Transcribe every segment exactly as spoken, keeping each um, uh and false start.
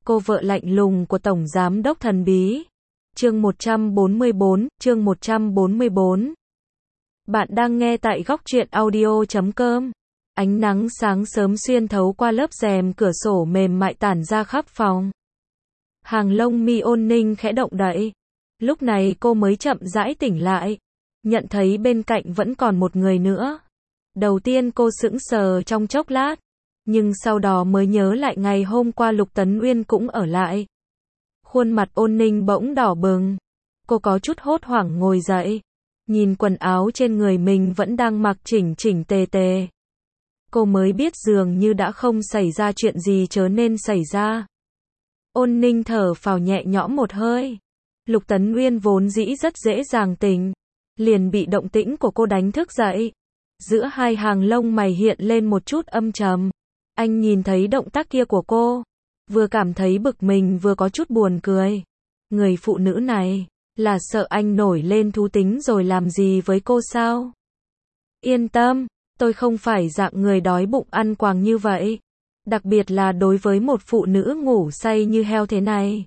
cô vợ lạnh lùng của Tổng Giám đốc thần bí. Chương một trăm bốn mươi bốn, chương một trăm bốn mươi bốn. Bạn đang nghe tại góc truyện audio chấm com. Ánh nắng sáng sớm xuyên thấu qua lớp rèm cửa sổ mềm mại tản ra khắp phòng. Hàng lông mi Ôn Ninh khẽ động đậy. Lúc này cô mới chậm rãi tỉnh lại, nhận thấy bên cạnh vẫn còn một người nữa. Đầu tiên cô sững sờ trong chốc lát, nhưng sau đó mới nhớ lại ngày hôm qua Lục Tấn Uyên cũng ở lại. Khuôn mặt Ôn Ninh bỗng đỏ bừng. Cô có chút hốt hoảng ngồi dậy, nhìn quần áo trên người mình vẫn đang mặc chỉnh chỉnh tề tề. Cô mới biết dường như đã không xảy ra chuyện gì trở nên xảy ra. Ôn Ninh thở phào nhẹ nhõm một hơi. Lục Tấn Uyên vốn dĩ rất dễ dàng tỉnh, liền bị động tĩnh của cô đánh thức dậy. Giữa hai hàng lông mày hiện lên một chút âm trầm. Anh nhìn thấy động tác kia của cô, vừa cảm thấy bực mình vừa có chút buồn cười. Người phụ nữ này, là sợ anh nổi lên thú tính rồi làm gì với cô sao? Yên tâm, tôi không phải dạng người đói bụng ăn quàng như vậy. Đặc biệt là đối với một phụ nữ ngủ say như heo thế này.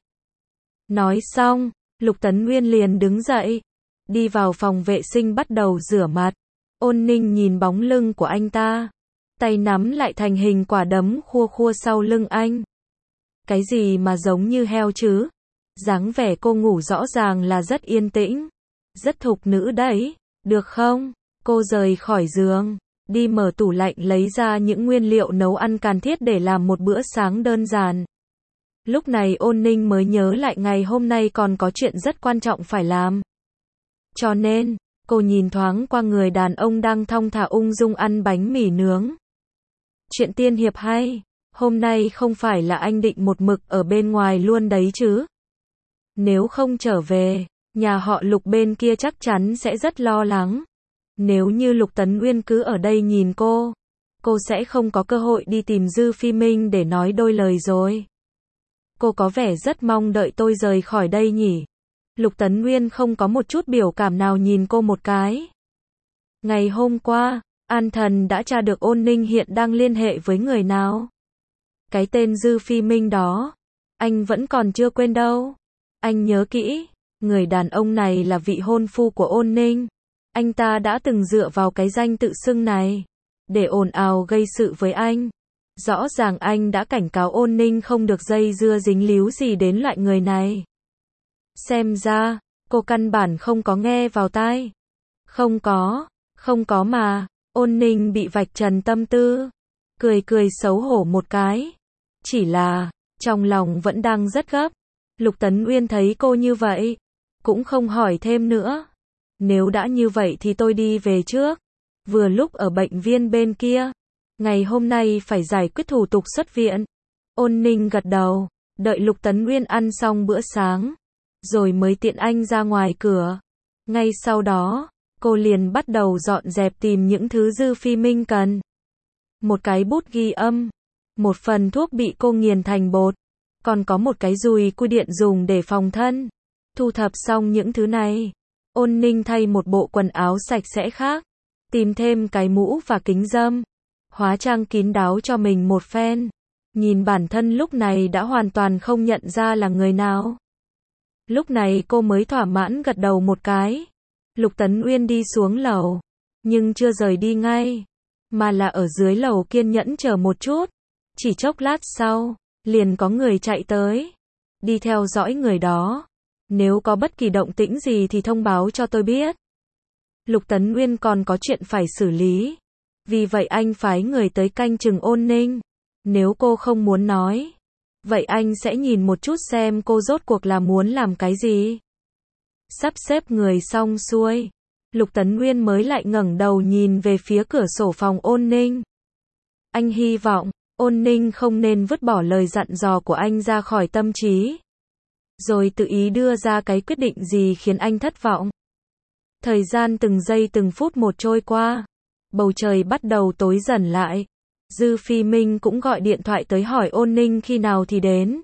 Nói xong, Lục Tấn Uyên liền đứng dậy, đi vào phòng vệ sinh bắt đầu rửa mặt. Ôn Ninh nhìn bóng lưng của anh ta, tay nắm lại thành hình quả đấm khua khua sau lưng anh. Cái gì mà giống như heo chứ? Dáng vẻ cô ngủ rõ ràng là rất yên tĩnh, rất thục nữ đấy, được không? Cô rời khỏi giường, đi mở tủ lạnh lấy ra những nguyên liệu nấu ăn cần thiết để làm một bữa sáng đơn giản. Lúc này Ôn Ninh mới nhớ lại ngày hôm nay còn có chuyện rất quan trọng phải làm. Cho nên, cô nhìn thoáng qua người đàn ông đang thong thả ung dung ăn bánh mì nướng. Chuyện tiên hiệp hay, hôm nay không phải là anh định một mực ở bên ngoài luôn đấy chứ? Nếu không trở về, nhà họ Lục bên kia chắc chắn sẽ rất lo lắng. Nếu như Lục Tấn Uyên cứ ở đây nhìn cô, cô sẽ không có cơ hội đi tìm Dư Phi Minh để nói đôi lời rồi. Cô có vẻ rất mong đợi tôi rời khỏi đây nhỉ? Lục Tấn Uyên không có một chút biểu cảm nào nhìn cô một cái. Ngày hôm qua, An Thần đã tra được Ôn Ninh hiện đang liên hệ với người nào. Cái tên Dư Phi Minh đó, anh vẫn còn chưa quên đâu. Anh nhớ kỹ, người đàn ông này là vị hôn phu của Ôn Ninh. Anh ta đã từng dựa vào cái danh tự xưng này để ồn ào gây sự với anh. Rõ ràng anh đã cảnh cáo Ôn Ninh không được dây dưa dính líu gì đến loại người này. Xem ra, cô căn bản không có nghe vào tai. Không có, không có mà. Ôn Ninh bị vạch trần tâm tư, cười cười xấu hổ một cái. Chỉ là, trong lòng vẫn đang rất gấp. Lục Tấn Uyên thấy cô như vậy, cũng không hỏi thêm nữa. Nếu đã như vậy thì tôi đi về trước. Vừa lúc ở bệnh viện bên kia, ngày hôm nay phải giải quyết thủ tục xuất viện. Ôn Ninh gật đầu, đợi Lục Tấn Uyên ăn xong bữa sáng, rồi mới tiện anh ra ngoài cửa. Ngay sau đó, cô liền bắt đầu dọn dẹp tìm những thứ Dư Phi Minh cần. Một cái bút ghi âm, một phần thuốc bị cô nghiền thành bột, còn có một cái dùi cui điện dùng để phòng thân. Thu thập xong những thứ này, Ôn Ninh thay một bộ quần áo sạch sẽ khác, tìm thêm cái mũ và kính râm, hóa trang kín đáo cho mình một phen. Nhìn bản thân lúc này đã hoàn toàn không nhận ra là người nào. Lúc này cô mới thỏa mãn gật đầu một cái. Lục Tấn Uyên đi xuống lầu, nhưng chưa rời đi ngay, mà là ở dưới lầu kiên nhẫn chờ một chút. Chỉ chốc lát sau, liền có người chạy tới. Đi theo dõi người đó. Nếu có bất kỳ động tĩnh gì thì thông báo cho tôi biết. Lục Tấn Uyên còn có chuyện phải xử lý. Vì vậy anh phái người tới canh chừng Ôn Ninh. Nếu cô không muốn nói, vậy anh sẽ nhìn một chút xem cô rốt cuộc là muốn làm cái gì. Sắp xếp người xong xuôi, Lục Tấn Uyên mới lại ngẩng đầu nhìn về phía cửa sổ phòng Ôn Ninh. Anh hy vọng, Ôn Ninh không nên vứt bỏ lời dặn dò của anh ra khỏi tâm trí, rồi tự ý đưa ra cái quyết định gì khiến anh thất vọng. Thời gian từng giây từng phút một trôi qua, bầu trời bắt đầu tối dần lại. Dư Phi Minh cũng gọi điện thoại tới hỏi Ôn Ninh khi nào thì đến.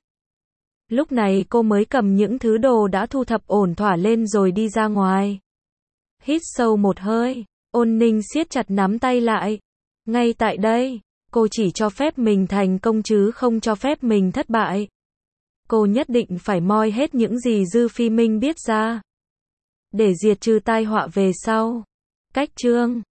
Lúc này cô mới cầm những thứ đồ đã thu thập ổn thỏa lên rồi đi ra ngoài. Hít sâu một hơi, Ôn Ninh siết chặt nắm tay lại. Ngay tại đây, cô chỉ cho phép mình thành công chứ không cho phép mình thất bại. Cô nhất định phải moi hết những gì Dư Phi Minh biết ra, để diệt trừ tai họa về sau. Cách chương